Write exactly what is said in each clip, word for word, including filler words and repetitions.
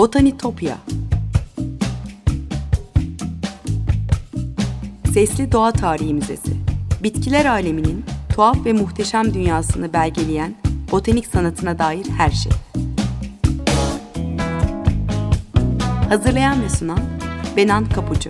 Botanitopya. Sesli Doğa Tarihi Müzesi. Bitkiler aleminin tuhaf ve muhteşem dünyasını belgeleyen botanik sanatına dair her şey. Hazırlayan ve sunan Benan Kapucu.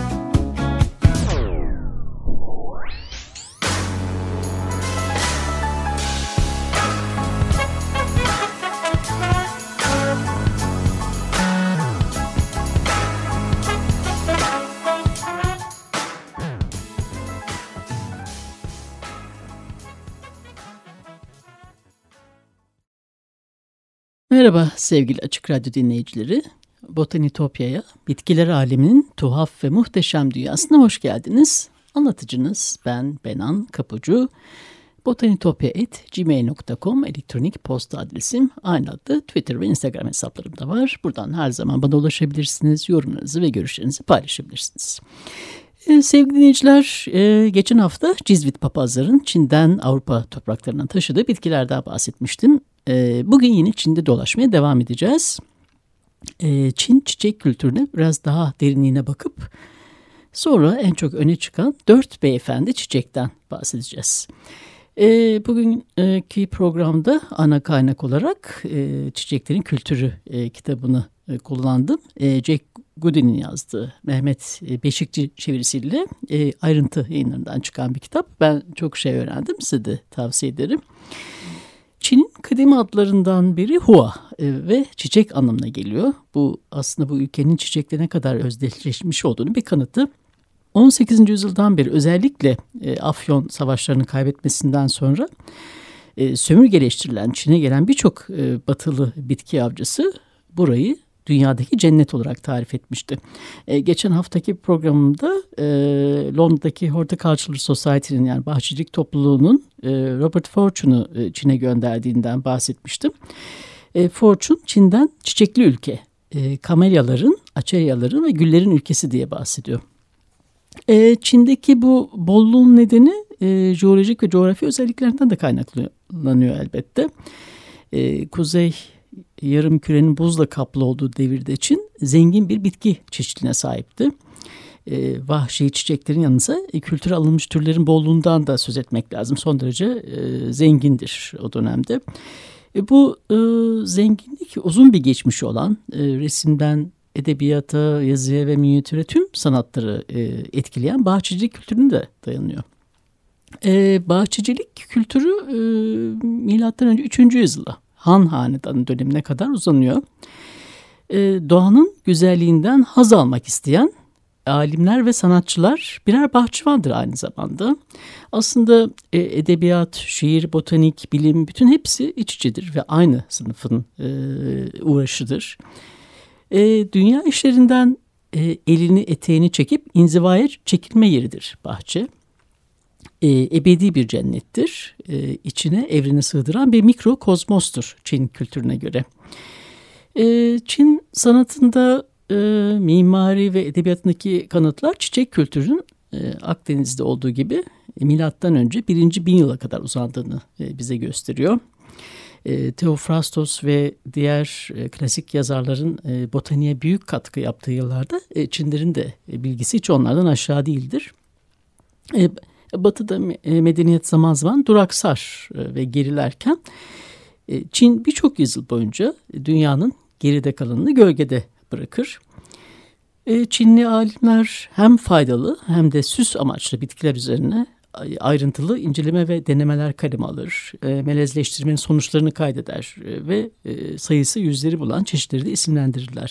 Merhaba sevgili Açık Radyo dinleyicileri. Botanitopya'ya, bitkiler aleminin tuhaf ve muhteşem dünyasına hoş geldiniz. Anlatıcınız ben Benan Kapucu. botanitopya at gmail nokta com elektronik posta adresim. Aynı adlı Twitter ve Instagram hesaplarım da var. Buradan her zaman bana ulaşabilirsiniz. Yorumlarınızı ve görüşlerinizi paylaşabilirsiniz. Ee, sevgili dinleyiciler, e, geçen hafta Cizvit papazların Çin'den Avrupa topraklarına taşıdığı bitkilerden bahsetmiştim. E, bugün yine Çin'de dolaşmaya devam edeceğiz. E, Çin çiçek kültürüne biraz daha derinliğine bakıp sonra en çok öne çıkan dört beyefendi çiçekten bahsedeceğiz. E, bugünkü programda ana kaynak olarak e, Çiçeklerin Kültürü e, kitabını e, kullandım. E, Jack Goody'nin yazdığı Mehmet Beşikçi çevirisiyle e, ayrıntı yayınlarından çıkan bir kitap. Ben çok şey öğrendim, size de tavsiye ederim. Çin'in kıdemi adlarından biri Hua e, ve çiçek anlamına geliyor. Bu aslında bu ülkenin çiçekle ne kadar özdeşleşmiş olduğunu bir kanıtı. on sekizinci yüzyıldan beri özellikle e, Afyon savaşlarını kaybetmesinden sonra e, sömürgeleştirilen Çin'e gelen birçok e, batılı bitki avcısı burayı dünyadaki cennet olarak tarif etmişti. E, geçen haftaki programımda e, Londra'daki Horticultural Society'nin yani bahçecilik topluluğunun e, Robert Fortune'u e, Çin'e gönderdiğinden bahsetmiştim. E, Fortune Çin'den çiçekli ülke, e, kamelyaların, açelyaların ve güllerin ülkesi diye bahsediyor. E, Çin'deki bu bolluğun nedeni e, jeolojik ve coğrafi özelliklerinden de kaynaklanıyor elbette. E, Kuzey yarımkürenin buzla kaplı olduğu devirde Çin zengin bir bitki çeşitliliğine sahipti. E, vahşi çiçeklerin yanınıza e, kültüre alınmış türlerin bolluğundan da söz etmek lazım. Son derece e, zengindir o dönemde. E, bu e, zenginlik uzun bir geçmişi olan e, resimden edebiyata, yazıya ve minyatüre tüm sanatları e, etkileyen bahçecilik kültürüne de dayanıyor. E, bahçecilik kültürü e, milattan önce üçüncü yüzyılda Han Hanedanı dönemine kadar uzanıyor. E, doğanın güzelliğinden haz almak isteyen alimler ve sanatçılar birer bahçıvandır aynı zamanda. Aslında e, edebiyat, şiir, botanik, bilim bütün hepsi iç içedir ve aynı sınıfın e, uğraşıdır. E, dünya işlerinden e, elini eteğini çekip inzivaya çekilme yeridir bahçe. E, ebedi bir cennettir. E, içine evreni sığdıran bir mikrokozmostur Çin kültürüne göre. E, Çin sanatında e, mimari ve edebiyatındaki kanıtlar çiçek kültürünün e, Akdeniz'de olduğu gibi e, milattan önce birinci bin yıla kadar uzandığını e, bize gösteriyor. E, Theophrastos ve diğer e, klasik yazarların e, botaniğe büyük katkı yaptığı yıllarda e, Çinlerin de e, bilgisi hiç onlardan aşağı değildir. E, Batı'da medeniyet zaman zaman duraksar ve gerilerken Çin birçok yüzyıl boyunca dünyanın geride kalanını gölgede bırakır. Çinli alimler hem faydalı hem de süs amaçlı bitkiler üzerine ayrıntılı inceleme ve denemeler kaleme alır. Melezleştirmenin sonuçlarını kaydeder ve sayısı yüzleri bulan çeşitleri de isimlendirirler.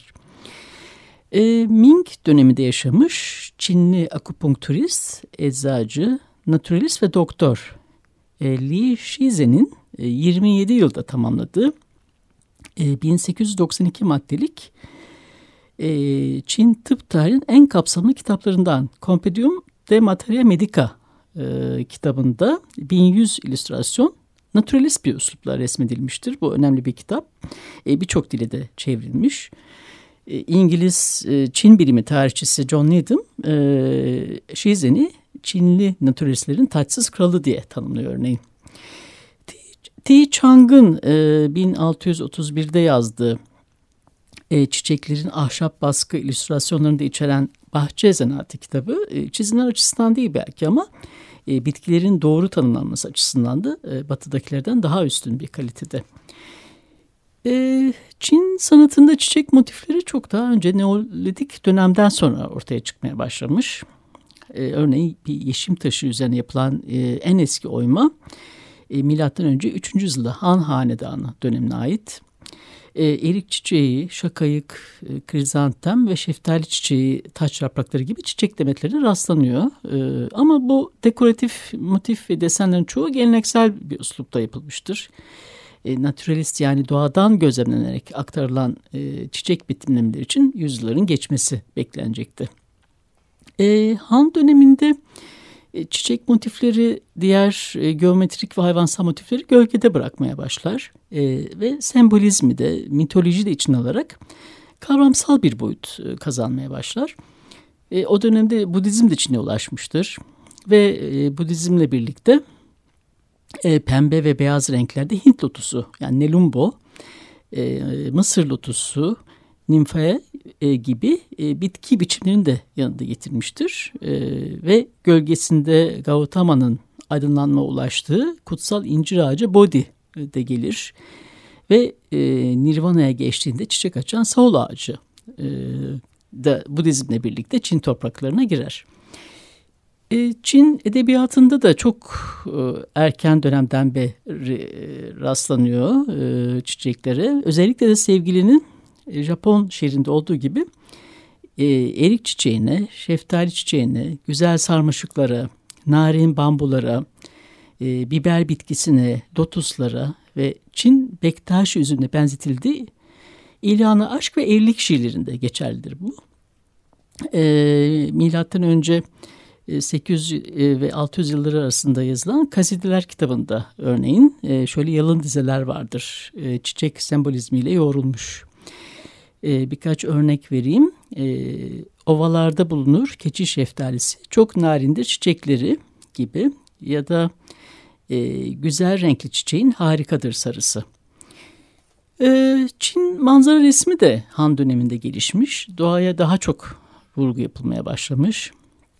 E, Ming döneminde yaşamış Çinli akupunkturist, eczacı, naturalist ve doktor e, Li Shize'nin e, yirmi yedi yılda tamamladığı e, bin sekiz yüz doksan iki maddelik e, Çin tıp tarihinin en kapsamlı kitaplarından Compendium de Materia Medica e, kitabında bin yüz illüstrasyon naturalist bir üslupla resmedilmiştir. Bu önemli bir kitap. E, Birçok dile de çevrilmiş. İngiliz Çin bilimi tarihçisi John Needham e, Shizen'i Çinli naturalistlerin taçsız kralı diye tanımlıyor örneğin. Ti Chang'ın e, bin altı yüz otuz birde yazdığı E, çiçeklerin ahşap baskı illüstrasyonlarını da içeren Bahçe Zanaatı kitabı e, çizimler açısından değil belki ama e, bitkilerin doğru tanımlanması açısından da e, batıdakilerden daha üstün bir kalitede. E, Çin sanatında çiçek motifleri çok daha önce Neolitik dönemden sonra ortaya çıkmaya başlamış. E, örneğin bir yeşim taşı üzerine yapılan e, en eski oyma e, milattan önce üçüncü yüzyılda Han Hanedanı dönemine ait. E, erik çiçeği, şakayık, e, krizantem ve şeftali çiçeği, taç yaprakları gibi çiçek demetlerine rastlanıyor. E, ama bu dekoratif motif ve desenlerin çoğu geleneksel bir üslupta yapılmıştır. E, naturalist yani doğadan gözlemlenerek aktarılan e, çiçek betimlemeleri için yüzyılların geçmesi beklenecekti. E, Han döneminde e, çiçek motifleri diğer e, geometrik ve hayvansal motifleri gölgede bırakmaya başlar. E, ve sembolizmi de mitoloji de içine alarak kavramsal bir boyut e, kazanmaya başlar. E, o dönemde Budizm de Çin'e ulaşmıştır ve e, Budizmle birlikte e, pembe ve beyaz renklerde Hint lotusu yani Nelumbo, e, Mısır lotusu, nimfae e, gibi e, bitki biçimlerini de yanında getirmiştir. E, ve gölgesinde Gautama'nın aydınlanma ulaştığı kutsal incir ağacı Bodhi de gelir. Ve e, Nirvana'ya geçtiğinde çiçek açan Saul ağacı e, da Budizmle birlikte Çin topraklarına girer. E, Çin edebiyatında da çok e, erken dönemden beri rastlanıyor e, çiçeklere. Özellikle de sevgilinin Japon şiirinde olduğu gibi e, erik çiçeğine, şeftali çiçeğine, güzel sarmaşıklara, narin bambulara, e, biber bitkisine, lotuslara ve Çin bektaş üzümüne benzetildiği İlhanı aşk ve evlilik şiirlerinde geçerlidir bu. E, milattan önce sekiz yüz ve altı yüz yılları arasında yazılan Kasideler kitabında örneğin e, şöyle yalın dizeler vardır. E, çiçek sembolizmiyle yoğrulmuş. E, birkaç örnek vereyim. E, ovalarda bulunur keçi şeftalisi, çok narindir çiçekleri gibi ya da e, güzel renkli çiçeğin harikadır sarısı. E, Çin manzara resmi de Han döneminde gelişmiş. Doğaya daha çok vurgu yapılmaya başlamış.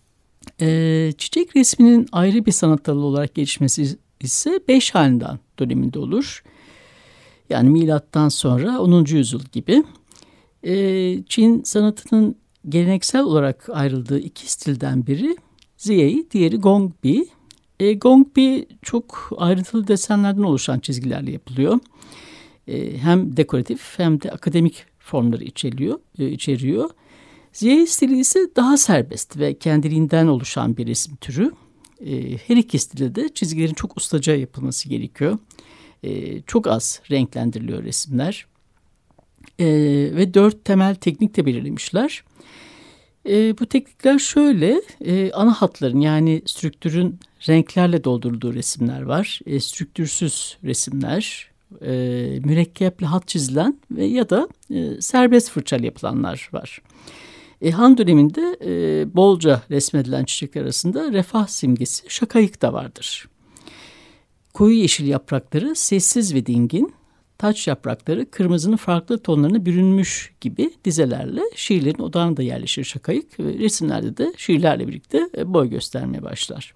E, çiçek resminin ayrı bir sanat dalı olarak gelişmesi ise Beş Hanedan döneminde olur. Yani milattan sonra onuncu yüzyıl gibi. E, Çin sanatının geleneksel olarak ayrıldığı iki stilden biri Ziyei, diğeri Gongbi. E, Gongbi çok ayrıntılı desenlerden oluşan çizgilerle yapılıyor. E, hem dekoratif hem de akademik formları içeriyor. E, içeriyor. Ziyei stili ise daha serbest ve kendiliğinden oluşan bir resim türü. E, her iki stilde de çizgilerin çok ustaca yapılması gerekiyor. E, çok az renklendiriliyor resimler. E, ve dört temel teknik de belirlemişler. E, bu teknikler şöyle, e, ana hatların yani strüktürün renklerle doldurulduğu resimler var. E, strüktürsüz resimler, e, mürekkeple hat çizilen ve ya da e, serbest fırçayla yapılanlar var. E, Han döneminde e, bolca resmedilen çiçekler arasında refah simgesi şakayık da vardır. Koyu yeşil yaprakları sessiz ve dingin, taç yaprakları kırmızının farklı tonlarına bürünmüş gibi dizelerle şiirlerin odağına da yerleşir şakayık. Ve resimlerde de şiirlerle birlikte boy göstermeye başlar.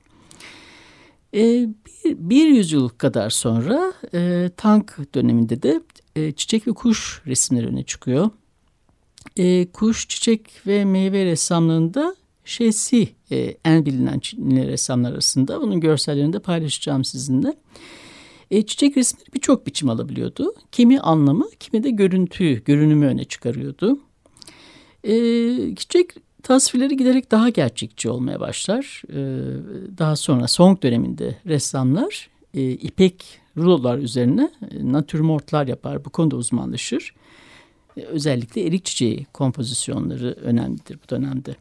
E, bir, bir yüzyıl kadar sonra e, Tang döneminde de e, çiçek ve kuş resimleri öne çıkıyor. E, kuş, çiçek ve meyve ressamlığında Şesi e, en bilinen Çinli ressamlar arasında. Bunun görsellerini de paylaşacağım sizinle. E, çiçek resimleri birçok biçim alabiliyordu. Kimi anlamı, kimi de görüntüyü, görünümü öne çıkarıyordu. E, çiçek tasvirleri giderek daha gerçekçi olmaya başlar. E, daha sonra Song döneminde ressamlar e, ipek rulolar üzerine e, natürmortlar yapar. Bu konuda uzmanlaşır. E, özellikle erik çiçeği kompozisyonları önemlidir bu dönemde.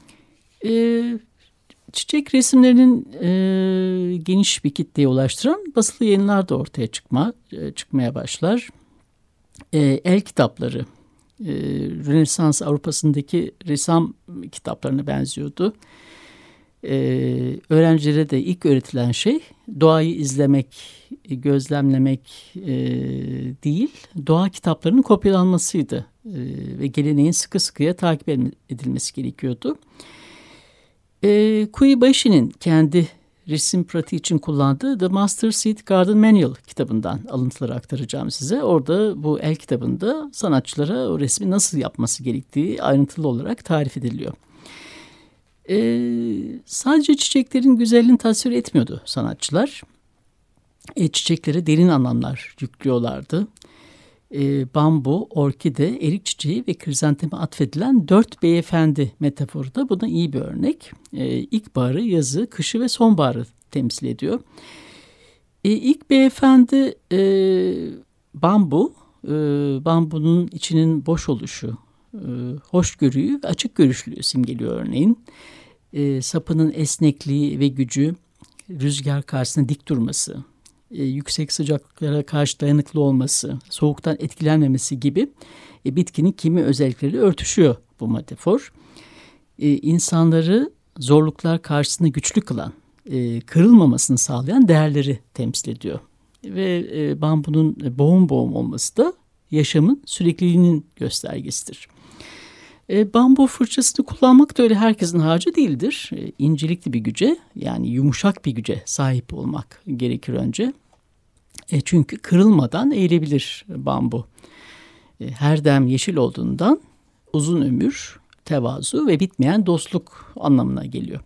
E, çiçek resimlerinin e, geniş bir kitleye ulaştıran basılı yayınlar da ortaya çıkma, e, çıkmaya başlar. E, el kitapları, e, Rönesans Avrupa'sındaki ressam kitaplarına benziyordu. E, öğrencilere de ilk öğretilen şey doğayı izlemek gözlemlemek e, değil, doğa kitaplarının kopyalanmasıydı e, ve geleneğin sıkı sıkıya takip edilmesi gerekiyordu. E, Kuibashi'nin kendi resim pratiği için kullandığı The Master Seed Garden Manual kitabından alıntıları aktaracağım size. Orada bu el kitabında sanatçılara o resmi nasıl yapması gerektiği ayrıntılı olarak tarif ediliyor. Ee, sadece çiçeklerin güzelliğini tasvir etmiyordu sanatçılar. E, çiçeklere derin anlamlar yüklüyorlardı. E, bambu, orkide, erik çiçeği ve krizanteme atfedilen dört beyefendi metaforu da buna iyi bir örnek. E, ilkbaharı, yazı, kışı ve sonbaharı temsil ediyor. E, ilk beyefendi e, bambu, e, bambunun içinin boş oluşu, e, hoşgörüyü ve açık görüşlülüğü simgeliyor örneğin. E, sapının esnekliği ve gücü, rüzgar karşısında dik durması, e, yüksek sıcaklıklara karşı dayanıklı olması, soğuktan etkilenmemesi gibi e, bitkinin kimi özellikleri örtüşüyor bu metafor. E, insanları zorluklar karşısında güçlü kılan, e, kırılmamasını sağlayan değerleri temsil ediyor. Ve e, bambunun boğum boğum olması da yaşamın sürekliliğinin göstergesidir. E, bambu fırçasını kullanmak da öyle herkesin harcı değildir. E, incelikli bir güce, yani yumuşak bir güce sahip olmak gerekir önce. E, çünkü kırılmadan eğilebilir bambu. E, her dem yeşil olduğundan uzun ömür, tevazu ve bitmeyen dostluk anlamına geliyor.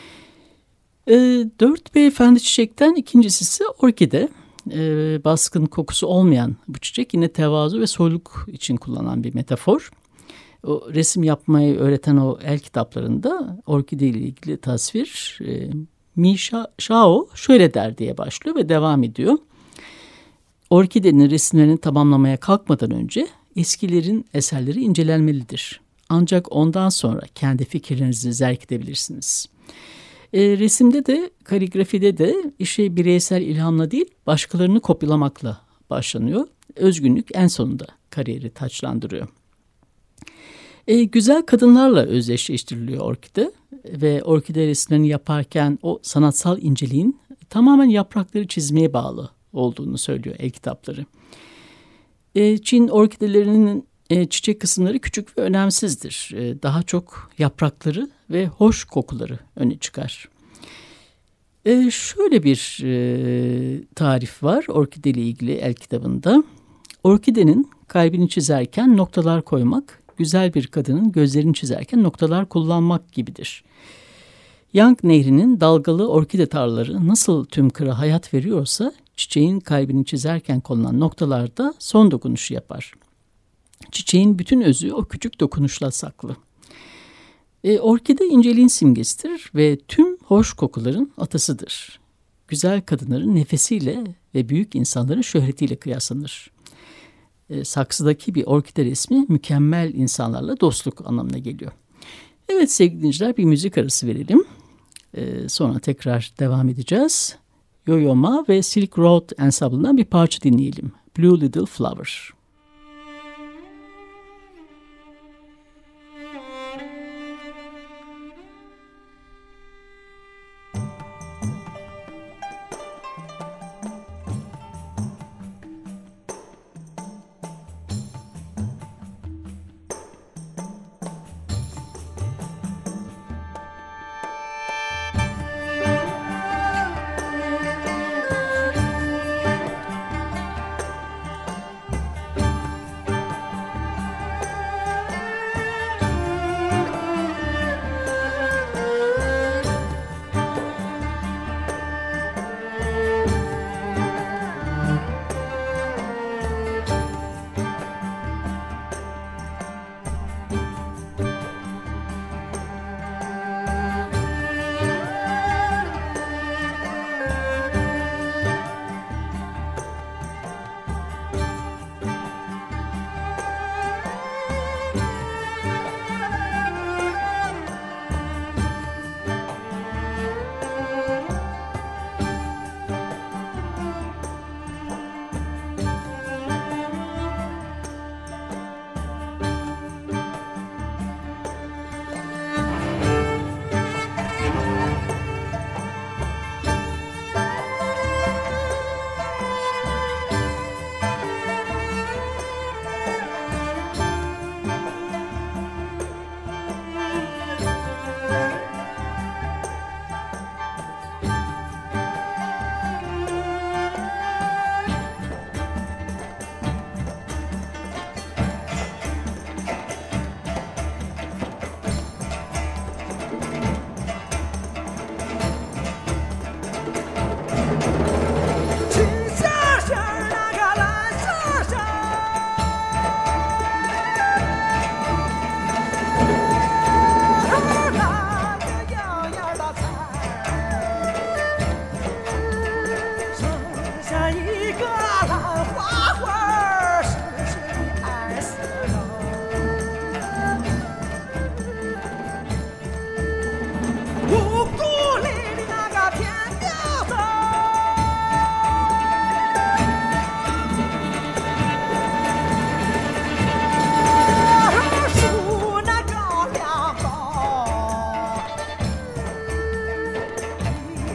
E, dört beyefendi çiçekten ikincisi ise orkide. E, baskın kokusu olmayan bu çiçek yine tevazu ve soyluk için kullanılan bir metafor. O resim yapmayı öğreten o el kitaplarında orkide ile ilgili tasvir e, Mi Shao şöyle der diye başlıyor ve devam ediyor. Orkidenin resimlerini tamamlamaya kalkmadan önce eskilerin eserleri incelenmelidir. Ancak ondan sonra kendi fikirlerinizi zerk edebilirsiniz. E, resimde de kaligrafide de işe bireysel ilhamla değil başkalarını kopyalamakla başlanıyor. Özgünlük en sonunda kariyeri taçlandırıyor. E, güzel kadınlarla özdeşleştiriliyor orkide ve orkide resimlerini yaparken o sanatsal inceliğin tamamen yaprakları çizmeye bağlı olduğunu söylüyor el kitapları. E, Çin orkidelerinin e, çiçek kısımları küçük ve önemsizdir. E, daha çok yaprakları ve hoş kokuları öne çıkar. E, şöyle bir e, tarif var orkide ile ilgili el kitabında. Orkidenin kalbini çizerken noktalar koymak, güzel bir kadının gözlerini çizerken noktalar kullanmak gibidir. Yang Nehri'nin dalgalı orkide tarlaları nasıl tüm kıra hayat veriyorsa, çiçeğin kalbini çizerken konulan noktalarda son dokunuşu yapar. Çiçeğin bütün özü o küçük dokunuşla saklı. E, orkide inceliğin simgesidir ve tüm hoş kokuların atasıdır. Güzel kadınların nefesiyle ve büyük insanların şöhretiyle kıyaslanır. E, saksıdaki bir orkide resmi mükemmel insanlarla dostluk anlamına geliyor. Evet sevgili dinleyiciler, bir müzik arası verelim. E, sonra tekrar devam edeceğiz. Yo-Yo Ma ve Silk Road Ensemble'dan bir parça dinleyelim. Blue Little Flower.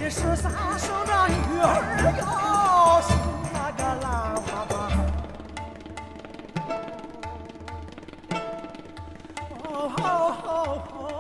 世上生长鱼儿哟，是那个狼爸爸。哦哦哦哦。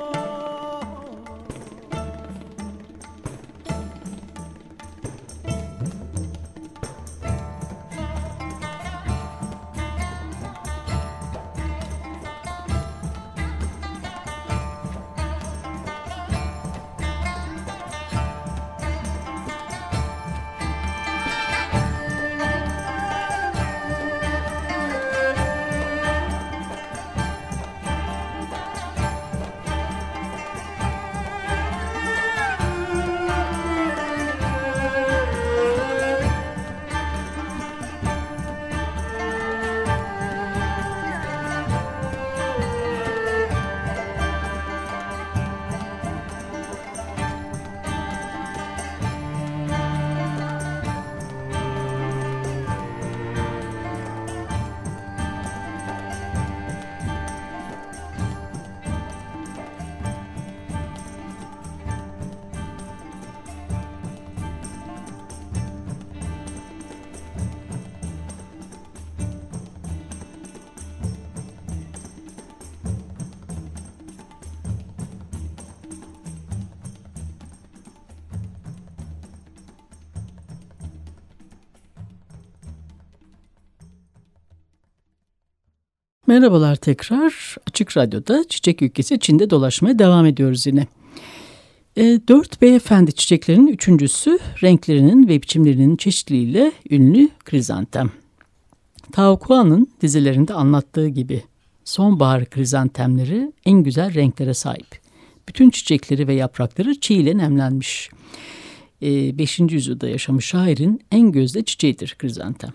Merhabalar tekrar. Açık Radyo'da Çiçek Ülkesi Çin'de dolaşmaya devam ediyoruz yine. E, dört beyefendi çiçeklerinin üçüncüsü renklerinin ve biçimlerinin çeşitliliğiyle ünlü krizantem. Tao Kuan'ın dizilerinde anlattığı gibi sonbahar krizantemleri en güzel renklere sahip. Bütün çiçekleri ve yaprakları çiğ ile nemlenmiş. E, beşinci yüzyılda yaşamış şairin en gözde çiçeğidir krizantem.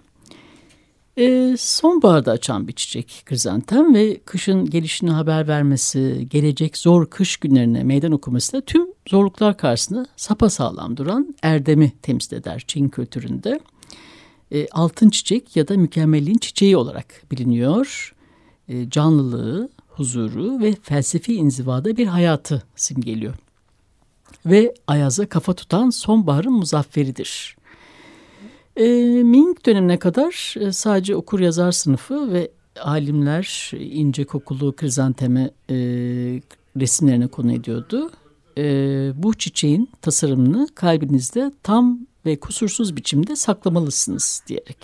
E, sonbaharda açan bir çiçek krizantem ve kışın gelişini haber vermesi, gelecek zor kış günlerine meydan okuması da tüm zorluklar karşısında sapasağlam duran erdemi temsil eder Çin kültüründe. E, altın çiçek ya da mükemmelliğin çiçeği olarak biliniyor. E, canlılığı, huzuru ve felsefi inzivada bir hayatı simgeliyor. Ve ayaza kafa tutan sonbaharın muzafferidir. E, Ming dönemine kadar e, sadece okur yazar sınıfı ve alimler ince kokulu krizanteme e, resimlerine konu ediyordu. E, bu çiçeğin tasarımını kalbinizde tam ve kusursuz biçimde saklamalısınız diyerek.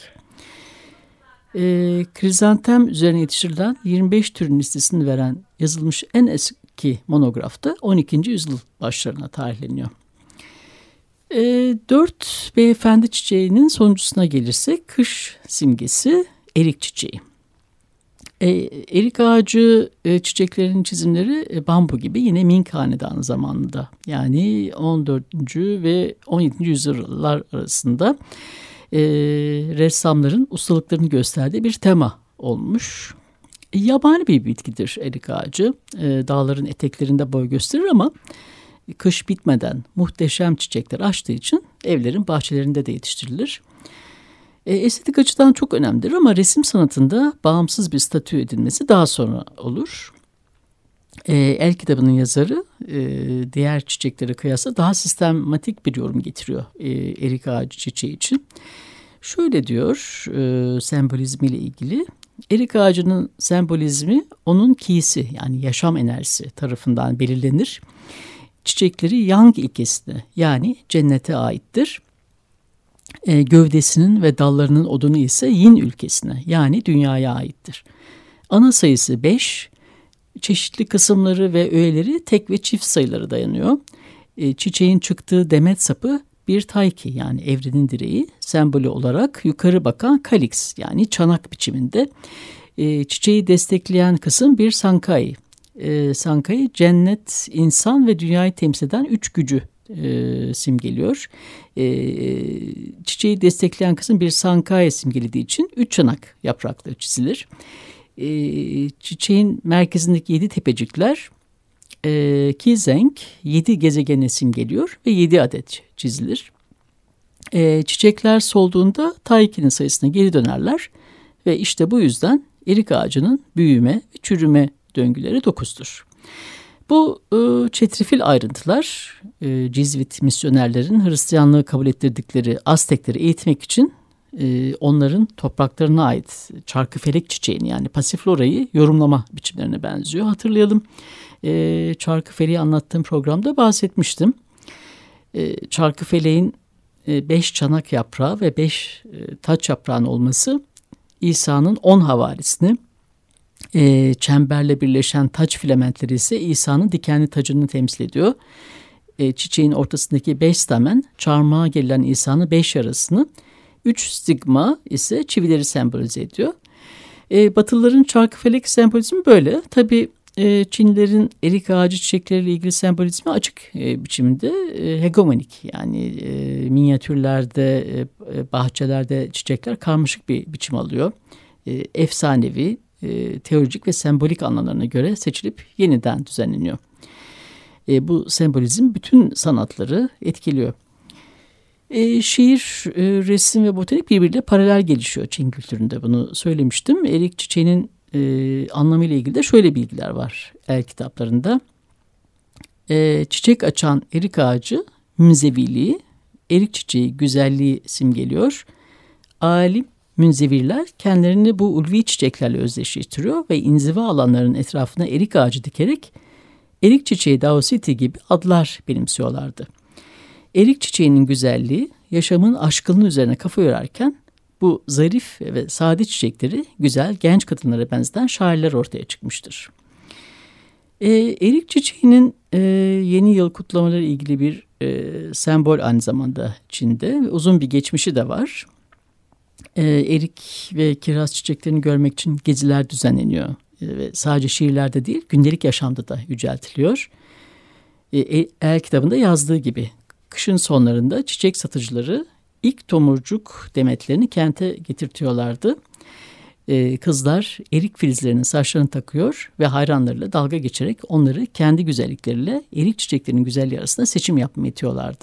E, krizantem üzerine yetiştirilen yirmi beş türün listesini veren yazılmış en eski monografta on ikinci yüzyıl başlarına tarihleniyor. E, dört beyefendi çiçeğinin sonuncusuna gelirsek kış simgesi erik çiçeği. E, erik ağacı e, çiçeklerinin çizimleri e, bambu gibi yine Ming Hanedanı zamanında yani on dördüncü ve on yedinci yüzyıllar arasında e, ressamların ustalıklarını gösterdiği bir tema olmuş. E, yabani bir bitkidir erik ağacı. E, dağların eteklerinde boy gösterir ama kış bitmeden muhteşem çiçekler açtığı için evlerin bahçelerinde de yetiştirilir. E, estetik açıdan çok önemlidir ama resim sanatında bağımsız bir statü edilmesi daha sonra olur. E, El kitabının yazarı e, diğer çiçeklere kıyasla daha sistematik bir yorum getiriyor e, erik ağacı çiçeği için. Şöyle diyor e, sembolizmiyle ilgili. Erik ağacının sembolizmi onun ki'si yani yaşam enerjisi tarafından belirlenir. Çiçekleri Yang ilkesine yani cennete aittir. E, gövdesinin ve dallarının odunu ise Yin ülkesine yani dünyaya aittir. Ana sayısı beş, çeşitli kısımları ve öğeleri tek ve çift sayıları dayanıyor. E, çiçeğin çıktığı demet sapı bir taiki yani evrenin direği sembolü olarak yukarı bakan kaliks yani çanak biçiminde. E, çiçeği destekleyen kısım bir sankai. E, sankai cennet, insan ve dünyayı temsil eden üç gücü e, simgeliyor. E, çiçeği destekleyen kısım bir sankai simgelediği için üç çanak yaprakları çizilir. E, çiçeğin merkezindeki yedi tepecikler e, Kizeng yedi gezegene simgeliyor ve yedi adet çizilir. E, çiçekler solduğunda Taiki'nin sayısına geri dönerler ve işte bu yüzden erik ağacının büyüme ve çürüme döngüleri dokuzdur. Bu e, çetrefil ayrıntılar e, Cizvit misyonerlerin Hristiyanlığı kabul ettirdikleri Aztekleri eğitmek için e, onların topraklarına ait çarkıfelek çiçeğini yani pasiflorayı yorumlama biçimlerine benziyor. Hatırlayalım, e, çarkıfeleği anlattığım programda bahsetmiştim. E, çarkıfeleğin e, beş çanak yaprağı ve beş e, taç yaprağının olması İsa'nın on havarisini, E, çemberle birleşen taç filamentleri ise İsa'nın dikenli tacını temsil ediyor. E, çiçeğin ortasındaki beş stamen çarmıha gelen İsa'nın beş yarasını, üç stigma ise çivileri sembolize ediyor. E, Batılıların çarkıfelek sembolizmi böyle. Tabii e, Çinlilerin erik ağacı çiçekleriyle ilgili sembolizmi açık e, biçimde e, hegemonik. Yani e, minyatürlerde, e, bahçelerde çiçekler karmaşık bir biçim alıyor. E, efsanevi, E, teolojik ve sembolik anlamlarına göre seçilip yeniden düzenleniyor. E, bu sembolizm bütün sanatları etkiliyor. E, şiir, e, resim ve botanik birbiriyle paralel gelişiyor Çin kültüründe, bunu söylemiştim. Erik çiçeğinin e, anlamıyla ilgili de şöyle bilgiler var el kitaplarında. E, çiçek açan erik ağacı münzeviliği, erik çiçeği güzelliği simgeliyor. Alim Münzevirler kendilerini bu ulvi çiçeklerle özdeşleştiriyor ve inziva alanlarının etrafına erik ağacı dikerek erik çiçeği Daositi gibi adlar benimsiyorlardı. Erik çiçeğinin güzelliği yaşamın aşkının üzerine kafa yorarken bu zarif ve sade çiçekleri güzel genç kadınlara benzeten şairler ortaya çıkmıştır. E, erik çiçeğinin e, yeni yıl kutlamaları ilgili bir e, sembol aynı zamanda Çin'de ve uzun bir geçmişi de var. E, erik ve kiraz çiçeklerini görmek için geziler düzenleniyor. E, ve sadece şiirlerde değil, gündelik yaşamda da yüceltiliyor. E, el kitabında yazdığı gibi kışın sonlarında çiçek satıcıları ilk tomurcuk demetlerini kente getirtiyorlardı. E, kızlar erik filizlerinin saçlarını takıyor ve hayranlarıyla dalga geçerek onları kendi güzellikleriyle erik çiçeklerinin güzelliği arasında seçim yapmaya itiyorlardı.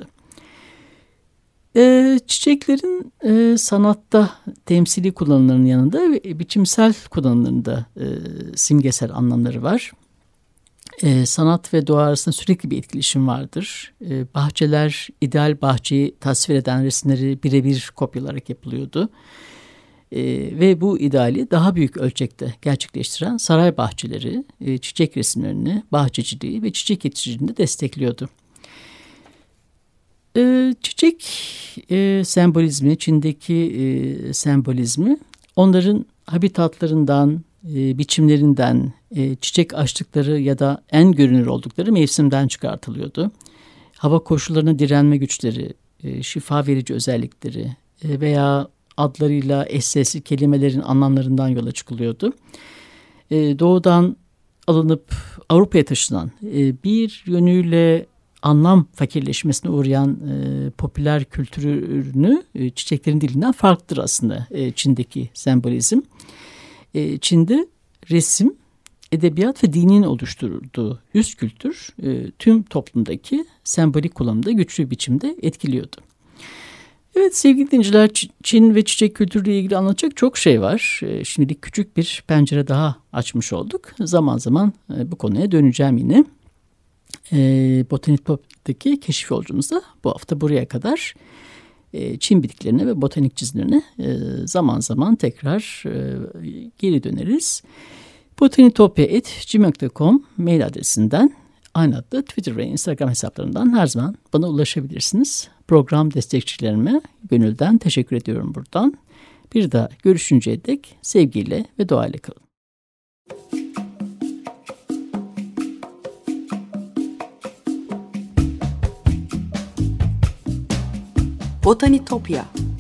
E, çiçeklerin e, sanatta temsili kullanımlarının yanında e, biçimsel kullanımlarında e, simgesel anlamları var. E, sanat ve doğa arasında sürekli bir etkileşim vardır. E, bahçeler, ideal bahçeyi tasvir eden resimleri birebir kopyalarak yapılıyordu. E, ve bu ideali daha büyük ölçekte gerçekleştiren saray bahçeleri, e, çiçek resimlerini, bahçeciliği ve çiçek yetiştiriciliğini de destekliyordu. E, çiçek e, sembolizmi, Çin'deki e, sembolizmi onların habitatlarından, e, biçimlerinden, e, çiçek açtıkları ya da en görünür oldukları mevsimden çıkartılıyordu. Hava koşullarına direnme güçleri, e, şifa verici özellikleri e, veya adlarıyla eş sesli kelimelerin anlamlarından yola çıkılıyordu. E, doğudan alınıp Avrupa'ya taşınan e, bir yönüyle anlam fakirleşmesine uğrayan e, popüler kültürünü e, çiçeklerin dilinden farklıdır aslında e, Çin'deki sembolizm. E, Çin'de resim, edebiyat ve dinin oluşturduğu üst kültür e, tüm toplumdaki sembolik kullanımda güçlü biçimde etkiliyordu. Evet sevgili dinleyiciler, Çin ve çiçek kültürüyle ilgili anlatacak çok şey var. E, şimdilik küçük bir pencere daha açmış olduk. Zaman zaman e, bu konuya döneceğim yine. E, Botanitop'taki keşif yolculuğumuzda bu hafta buraya kadar. E, Çin bitkilerine ve botanik çizimlerine e, zaman zaman tekrar e, geri döneriz. botanitopya at gmail nokta com mail adresinden, aynı adlı Twitter ve Instagram hesaplarından her zaman bana ulaşabilirsiniz. Program destekçilerime gönülden teşekkür ediyorum buradan. Bir daha görüşünceye dek sevgiyle ve doğayla kalın. Botanitopya.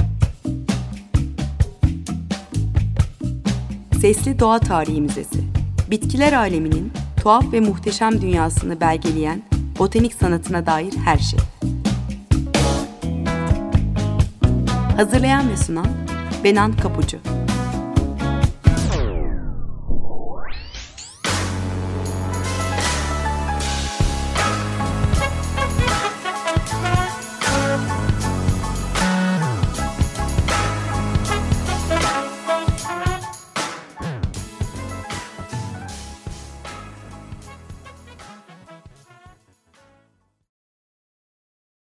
Sesli Doğa Tarihi Müzesi. Bitkiler aleminin tuhaf ve muhteşem dünyasını belgeleyen botanik sanatına dair her şey. Hazırlayan ve sunan Benan Kapucu.